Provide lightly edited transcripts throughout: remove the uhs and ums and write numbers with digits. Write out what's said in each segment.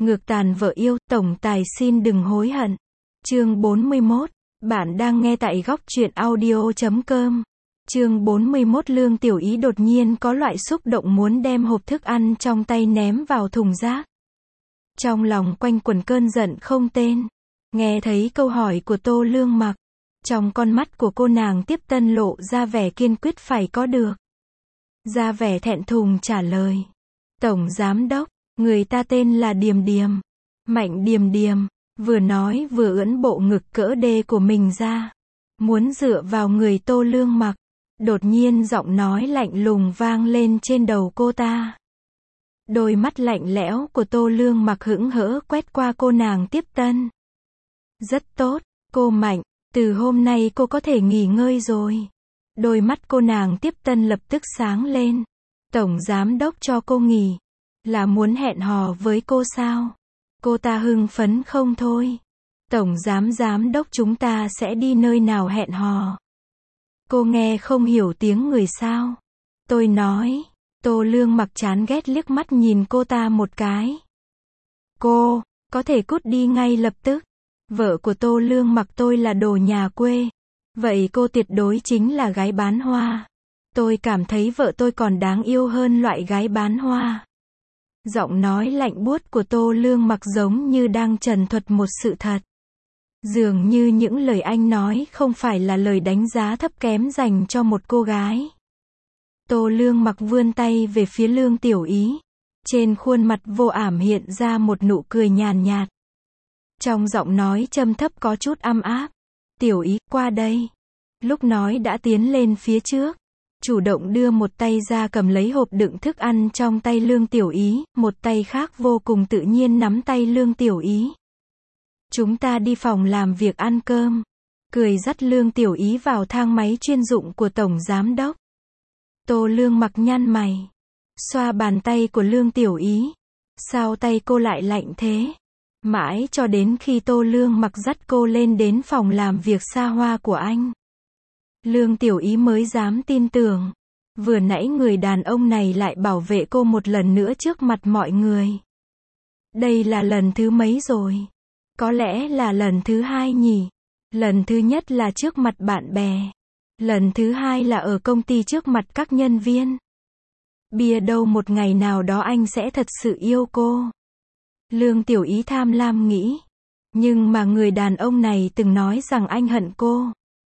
Ngược tàn vợ yêu, tổng tài xin đừng hối hận. Chương 41. Bạn đang nghe tại góc truyện audio.com. Chương 41. Lương Tiểu Ý đột nhiên có loại xúc động muốn đem hộp thức ăn trong tay ném vào thùng rác. Trong lòng quanh quẩn cơn giận không tên. Nghe thấy câu hỏi của Tô Lương Mặc, trong con mắt của cô nàng tiếp tân lộ ra vẻ kiên quyết phải có được. Ra vẻ thẹn thùng trả lời. Tổng giám đốc, người ta tên là Điềm Điềm. Mạnh Điềm Điềm, vừa nói vừa ưỡn bộ ngực cỡ đê của mình ra. Muốn dựa vào người Tô Lương Mặc. Đột nhiên giọng nói lạnh lùng vang lên trên đầu cô ta. Đôi mắt lạnh lẽo của Tô Lương Mặc hững hỡ quét qua cô nàng tiếp tân. Rất tốt, cô Mạnh, từ hôm nay cô có thể nghỉ ngơi rồi. Đôi mắt cô nàng tiếp tân lập tức sáng lên. Tổng giám đốc cho cô nghỉ, là muốn hẹn hò với cô sao? Cô ta hưng phấn không thôi. Tổng giám đốc chúng ta sẽ đi nơi nào hẹn hò? Cô nghe không hiểu tiếng người sao? Tôi nói. Tô Lương Mặc chán ghét liếc mắt nhìn cô ta một cái. Cô, có thể cút đi ngay lập tức. Vợ của Tô Lương Mặc tôi là đồ nhà quê. Vậy cô tuyệt đối chính là gái bán hoa. Tôi cảm thấy vợ tôi còn đáng yêu hơn loại gái bán hoa. Giọng nói lạnh buốt của Tô Lương Mặc giống như đang trần thuật một sự thật. Dường như những lời anh nói không phải là lời đánh giá thấp kém dành cho một cô gái. Tô Lương Mặc vươn tay về phía Lương Tiểu Ý. Trên khuôn mặt vô ảm hiện ra một nụ cười nhàn nhạt. Trong giọng nói trầm thấp có chút ăm áp. Tiểu Ý, qua đây. Lúc nói đã tiến lên phía trước. Chủ động đưa một tay ra cầm lấy hộp đựng thức ăn trong tay Lương Tiểu Ý, một tay khác vô cùng tự nhiên nắm tay Lương Tiểu Ý. Chúng ta đi phòng làm việc ăn cơm. Cười dắt Lương Tiểu Ý vào thang máy chuyên dụng của Tổng Giám Đốc. Tô Lương Mặc nhăn mày. Xoa bàn tay của Lương Tiểu Ý. Sao tay cô lại lạnh thế? Mãi cho đến khi Tô Lương Mặc dắt cô lên đến phòng làm việc xa hoa của anh. Lương Tiểu Ý mới dám tin tưởng. Vừa nãy người đàn ông này lại bảo vệ cô một lần nữa trước mặt mọi người. Đây là lần thứ mấy rồi? Có lẽ là lần thứ hai nhỉ? Lần thứ nhất là trước mặt bạn bè. Lần thứ hai là ở công ty trước mặt các nhân viên. Bia đâu một ngày nào đó anh sẽ thật sự yêu cô. Lương Tiểu Ý tham lam nghĩ. Nhưng mà người đàn ông này từng nói rằng anh hận cô.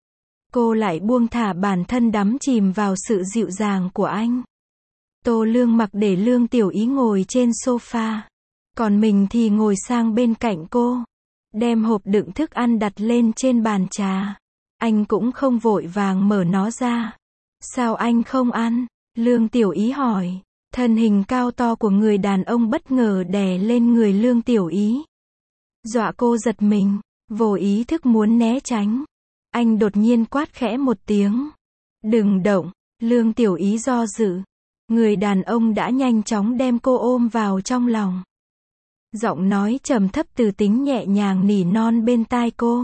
Cô lại buông thả bản thân đắm chìm vào sự dịu dàng của anh. Tô Lương Mặc để Lương Tiểu Ý ngồi trên sofa. Còn mình thì ngồi sang bên cạnh cô. Đem hộp đựng thức ăn đặt lên trên bàn trà. Anh cũng không vội vàng mở nó ra. Sao anh không ăn? Lương Tiểu Ý hỏi. Thân hình cao to của người đàn ông bất ngờ đè lên người Lương Tiểu Ý. Dọa cô giật mình, vô ý thức muốn né tránh. Anh đột nhiên quát khẽ một tiếng. Đừng động. Lương Tiểu Ý do dự. Người đàn ông đã nhanh chóng đem cô ôm vào trong lòng. Giọng nói trầm thấp từ tính nhẹ nhàng nỉ non bên tai cô.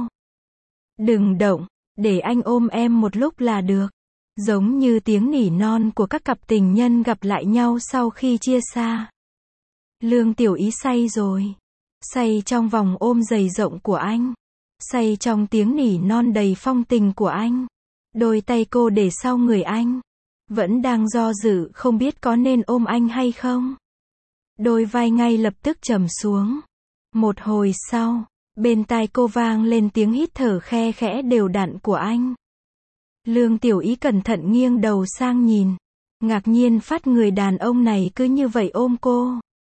Đừng động, để anh ôm em một lúc là được. Giống như tiếng nỉ non của các cặp tình nhân gặp lại nhau sau khi chia xa. Lương Tiểu Ý say rồi. Say trong vòng ôm dày rộng của anh. Say trong tiếng nỉ non đầy phong tình của anh. Đôi tay cô để sau người anh. Vẫn đang do dự không biết có nên ôm anh hay không. Đôi vai ngay lập tức trầm xuống. Một hồi sau, bên tai cô vang lên tiếng hít thở khe khẽ đều đặn của anh. Lương Tiểu Ý cẩn thận nghiêng đầu sang nhìn. Ngạc nhiên phát người đàn ông này cứ như vậy ôm cô.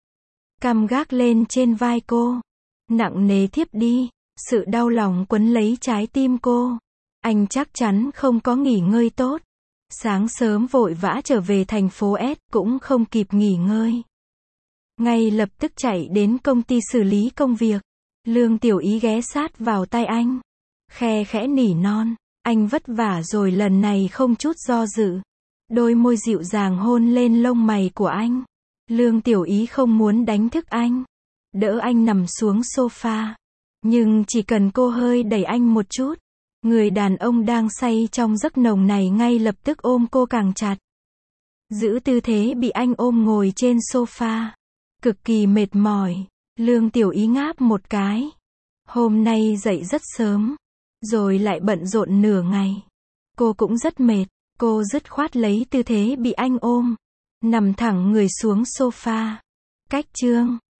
Cằm gác lên trên vai cô. Nặng nề thiếp đi. Sự đau lòng quấn lấy trái tim cô. Anh chắc chắn không có nghỉ ngơi tốt. Sáng sớm vội vã trở về thành phố S cũng không kịp nghỉ ngơi. Ngay lập tức chạy đến công ty xử lý công việc. Lương Tiểu Ý ghé sát vào tai anh. Khe khẽ nỉ non. Anh vất vả rồi lần này không chút do dự. Đôi môi dịu dàng hôn lên lông mày của anh. Lương Tiểu Ý không muốn đánh thức anh. Đỡ anh nằm xuống sofa. Nhưng chỉ cần cô hơi đẩy anh một chút. Người đàn ông đang say trong giấc nồng này ngay lập tức ôm cô càng chặt. Giữ tư thế bị anh ôm ngồi trên sofa. Cực kỳ mệt mỏi. Lương Tiểu Ý ngáp một cái. Hôm nay dậy rất sớm, rồi lại bận rộn nửa ngày. Cô cũng rất mệt, cô dứt khoát lấy tư thế bị anh ôm, nằm thẳng người xuống sofa. Cách chương